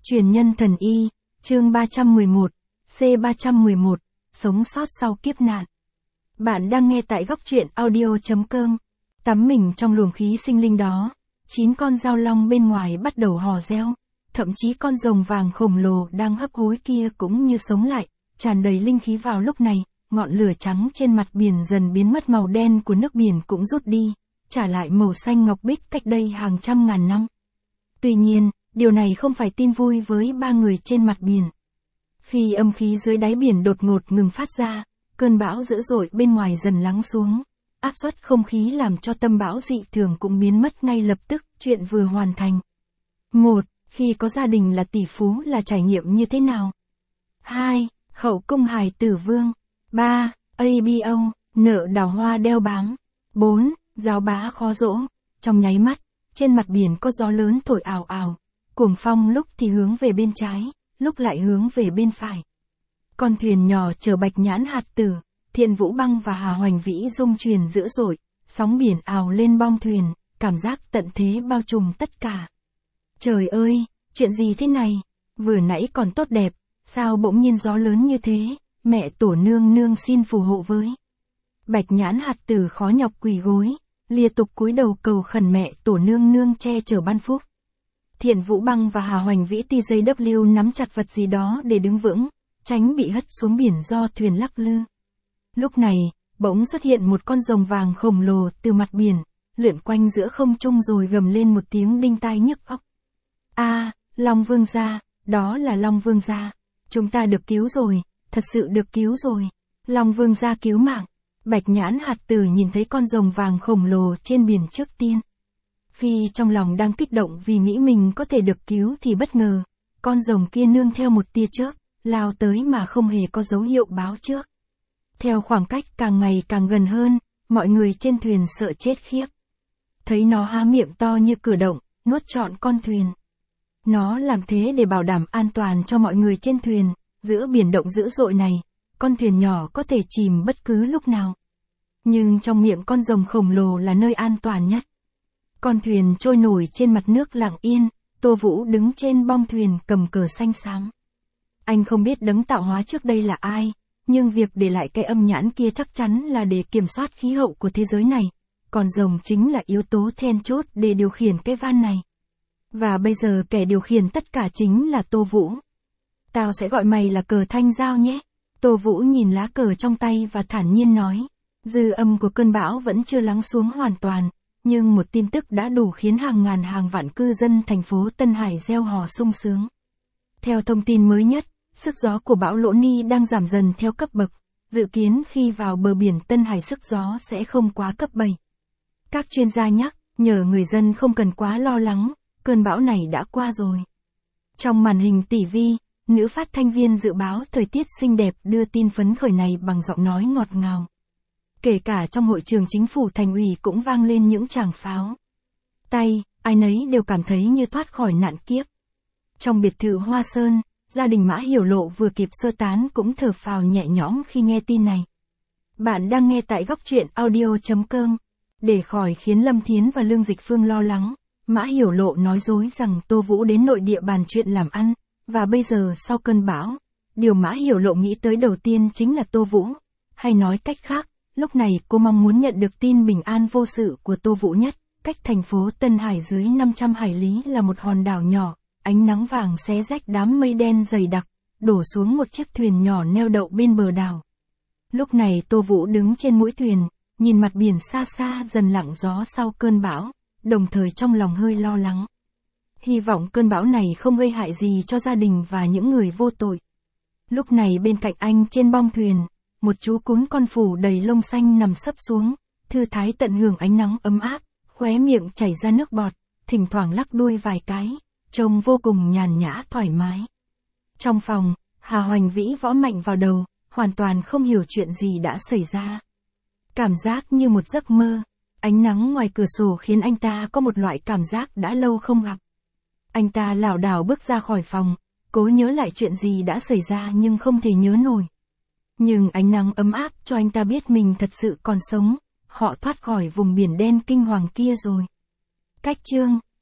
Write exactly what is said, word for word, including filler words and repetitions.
Truyền nhân thần y, chương ba trăm mười một, C ba trăm mười một, sống sót sau kiếp nạn. Bạn đang nghe tại góc truyện audio chấm com. Tắm mình trong luồng khí sinh linh đó, chín con dao long bên ngoài bắt đầu hò reo, thậm chí con rồng vàng khổng lồ đang hấp hối kia cũng như sống lại, tràn đầy linh khí vào lúc này, ngọn lửa trắng trên mặt biển dần biến mất, màu đen của nước biển cũng rút đi, trả lại màu xanh ngọc bích cách đây hàng trăm ngàn năm. Tuy nhiên, điều này không phải tin vui với ba người trên mặt biển. Khi âm khí dưới đáy biển đột ngột ngừng phát ra, cơn bão dữ dội bên ngoài dần lắng xuống, áp suất không khí làm cho tâm bão dị thường cũng biến mất ngay lập tức, chuyện vừa hoàn thành. một. Khi có gia đình là tỷ phú là trải nghiệm như thế nào? hai. Hậu cung hài tử vương. ba. a bê o, nợ đào hoa đeo bám. bốn. Giáo bá khó dỗ. Trong nháy mắt, trên mặt biển có gió lớn thổi ào ào, cuồng phong lúc thì hướng về bên trái, lúc lại hướng về bên phải. Con thuyền nhỏ chở Bạch Nhãn Hạt Tử, Thiện Vũ Băng và Hà Hoành Vĩ rung chuyển dữ dội, sóng biển ào lên bong thuyền, cảm giác tận thế bao trùm tất cả. Trời ơi, chuyện gì thế này? Vừa nãy còn tốt đẹp, sao bỗng nhiên gió lớn như thế? Mẹ Tổ nương nương xin phù hộ với. Bạch Nhãn Hạt Tử khó nhọc quỳ gối, liên tục cúi đầu cầu khẩn mẹ Tổ nương nương che chở ban phúc. Thiện Vũ Băng và Hà Hoành Vĩ tê giê vê nắm chặt vật gì đó để đứng vững, tránh bị hất xuống biển do thuyền lắc lư. Lúc này, bỗng xuất hiện một con rồng vàng khổng lồ từ mặt biển, lượn quanh giữa không trung rồi gầm lên một tiếng đinh tai nhức óc. A, à, Long Vương gia, đó là Long Vương gia. Chúng ta được cứu rồi, thật sự được cứu rồi. Long Vương gia cứu mạng. Bạch Nhãn Hạt Tử nhìn thấy con rồng vàng khổng lồ trên biển trước tiên. Phi trong lòng đang kích động vì nghĩ mình có thể được cứu thì bất ngờ, con rồng kia nương theo một tia chớp, lao tới mà không hề có dấu hiệu báo trước. Theo khoảng cách càng ngày càng gần hơn, mọi người trên thuyền sợ chết khiếp. Thấy nó há miệng to như cửa động, nuốt trọn con thuyền. Nó làm thế để bảo đảm an toàn cho mọi người trên thuyền, giữa biển động dữ dội này, con thuyền nhỏ có thể chìm bất cứ lúc nào. Nhưng trong miệng con rồng khổng lồ là nơi an toàn nhất. Con thuyền trôi nổi trên mặt nước lặng yên, Tô Vũ đứng trên bong thuyền cầm cờ xanh xám. Anh không biết đấng tạo hóa trước đây là ai, nhưng việc để lại cái âm nhãn kia chắc chắn là để kiểm soát khí hậu của thế giới này. Con rồng chính là yếu tố then chốt để điều khiển cái van này. Và bây giờ kẻ điều khiển tất cả chính là Tô Vũ. Tao sẽ gọi mày là Cờ Thanh Giao nhé. Tô Vũ nhìn lá cờ trong tay và thản nhiên nói. Dư âm của cơn bão vẫn chưa lắng xuống hoàn toàn, nhưng một tin tức đã đủ khiến hàng ngàn hàng vạn cư dân thành phố Tân Hải reo hò sung sướng. Theo thông tin mới nhất, sức gió của bão Lỗ Ni đang giảm dần theo cấp bậc, dự kiến khi vào bờ biển Tân Hải sức gió sẽ không quá cấp bảy. Các chuyên gia nhắc, nhờ người dân không cần quá lo lắng, cơn bão này đã qua rồi. Trong màn hình ti vi, nữ phát thanh viên dự báo thời tiết xinh đẹp đưa tin phấn khởi này bằng giọng nói ngọt ngào. Kể cả trong hội trường chính phủ thành ủy cũng vang lên những tràng pháo tay, ai nấy đều cảm thấy như thoát khỏi nạn kiếp. Trong biệt thự Hoa Sơn, gia đình Mã Hiểu Lộ vừa kịp sơ tán cũng thở phào nhẹ nhõm khi nghe tin này. Bạn đang nghe tại góc truyện audio chấm com. Để khỏi khiến Lâm Thiến và Lương Dịch Phương lo lắng, Mã Hiểu Lộ nói dối rằng Tô Vũ đến nội địa bàn chuyện làm ăn, và bây giờ sau cơn bão, điều Mã Hiểu Lộ nghĩ tới đầu tiên chính là Tô Vũ. Hay nói cách khác, lúc này cô mong muốn nhận được tin bình an vô sự của Tô Vũ nhất. Cách thành phố Tân Hải dưới năm trăm hải lý là một hòn đảo nhỏ, ánh nắng vàng xé rách đám mây đen dày đặc, đổ xuống một chiếc thuyền nhỏ neo đậu bên bờ đảo. Lúc này Tô Vũ đứng trên mũi thuyền, nhìn mặt biển xa xa dần lặng gió sau cơn bão, đồng thời trong lòng hơi lo lắng. Hy vọng cơn bão này không gây hại gì cho gia đình và những người vô tội. Lúc này bên cạnh anh trên bong thuyền, một chú cún con phù đầy lông xanh nằm sấp xuống, thư thái tận hưởng ánh nắng ấm áp, khóe miệng chảy ra nước bọt, thỉnh thoảng lắc đuôi vài cái, trông vô cùng nhàn nhã thoải mái. Trong phòng, Hà Hoành Vĩ võ mạnh vào đầu, hoàn toàn không hiểu chuyện gì đã xảy ra. Cảm giác như một giấc mơ, ánh nắng ngoài cửa sổ khiến anh ta có một loại cảm giác đã lâu không gặp. Anh ta lảo đảo bước ra khỏi phòng, cố nhớ lại chuyện gì đã xảy ra nhưng không thể nhớ nổi. Nhưng ánh nắng ấm áp cho anh ta biết mình thật sự còn sống, họ thoát khỏi vùng biển đen kinh hoàng kia rồi. Cách chương